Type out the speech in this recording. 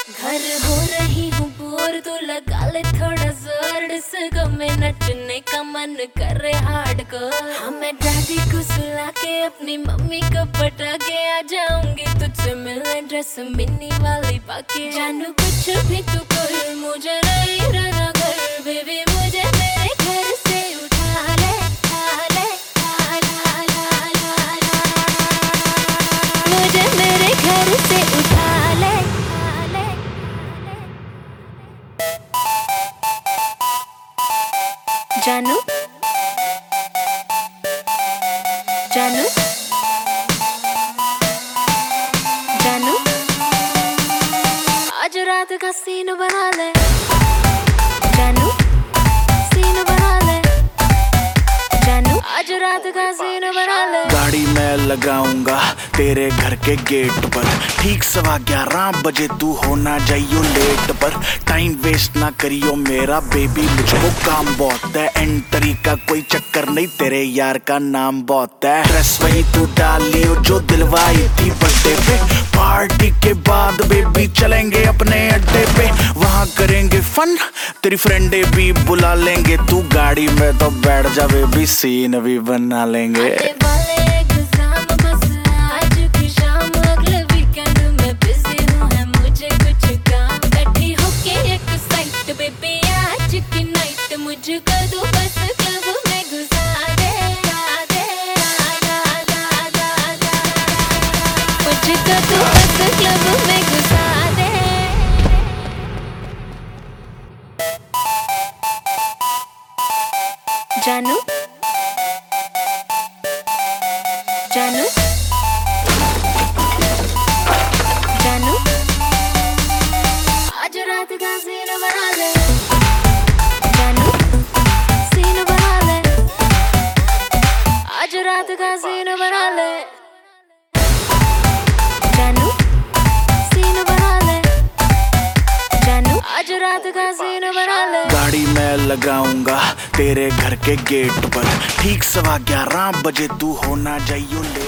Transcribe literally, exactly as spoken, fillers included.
घर हो रही हूँ बोर, तो लगा ले थोड़ा जोर। डिस्को में नचने का मन करे हार्डकोर। हाँ मैं डैडी को सुला के अपनी मम्मी को पटा के आ जाऊंगी तुझसे मिलने, ड्रेस मिनी वाली पाके। जानू कुछ भी तू कर, मुझे नहीं रहना घर। बेबी मुझे मेरे घर से उठा ले, उठा ले, ला, ला, ला, ला, ला। मुझे मेरे घर से उठा ले। जानू जानू जानू आज रात का सीन बना ले। जानू सीन बना ले। जानू आज रात का सीन बना ले। गाड़ी मैं लगाऊंगा तेरे घर के गेट पर, ठीक सवा ग्यारह बजे तू होना जाइयो लेट पर। टाइम वेस्ट ना करियो मेरा बेबी, मुझको काम बहुत है। एंट्री का कोई चक्कर नहीं, तेरे यार का नाम बहुत है। ड्रेस वही तू डाल लियो जो दिलवाई थी बर्थडे पे। पार्टी के बाद बेबी चलेंगे अपने अड्डे पे, वहाँ करेंगे फन, तेरी फ्रेंडे भी बुला लेंगे। तू गाड़ी में तो बैठ जा बेबी, सीन भी बना लेंगे। मुझको तू बस क्लब में घुसा दे, दे, मुझको तू बस क्लब में घुसा दे। जानू जानू जानू आज रात का सीन बना ले। जानू सीन बना ले। आज रात का सीन बना ले। जानू सीन बना ले। जानू आज रात का सीन बना ले। गाड़ी मैं लगाऊंगा तेरे घर के गेट पर, ठीक सवा ग्यारह बजे तू होना जाइयो ले।